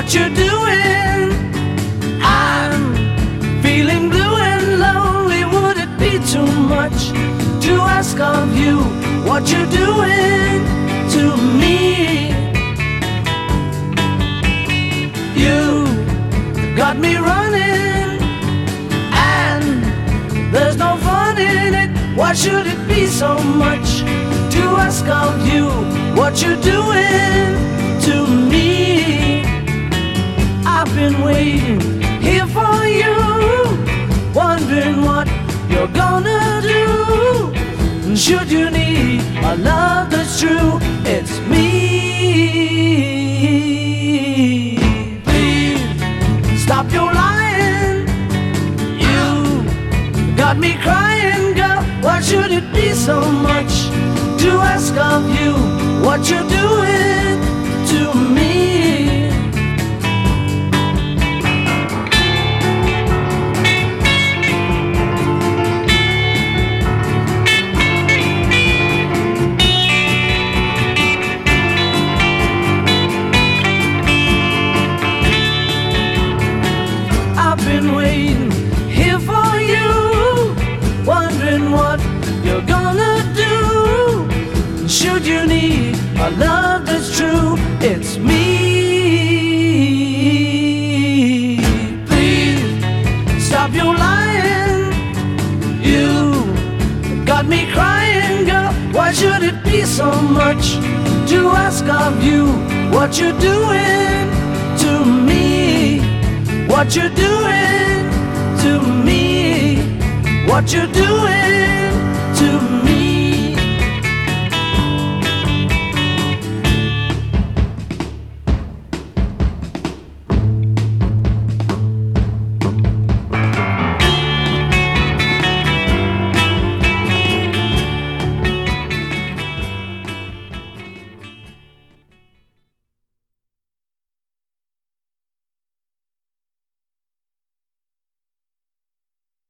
what you're doing. I'm feeling blue and lonely. Would it be too much to ask of you what you're doing to me? You got me running, and there's no fun in it. Why should it be so much to ask of you what you're doing to me? I've been waiting here for you, wondering what you're gonna do. Should you need a love that's true, it's me. Please stop your lying. You got me crying, girl. Why should it be so much to ask of you what you're doing to me? I've been waiting here for you, wondering what you're gonna do. Should you need a love that's true, it's me. Please stop your lying. You got me crying, girl. Why should it be so much to ask of you what you're doing to me? What you're doing to me? What you're doing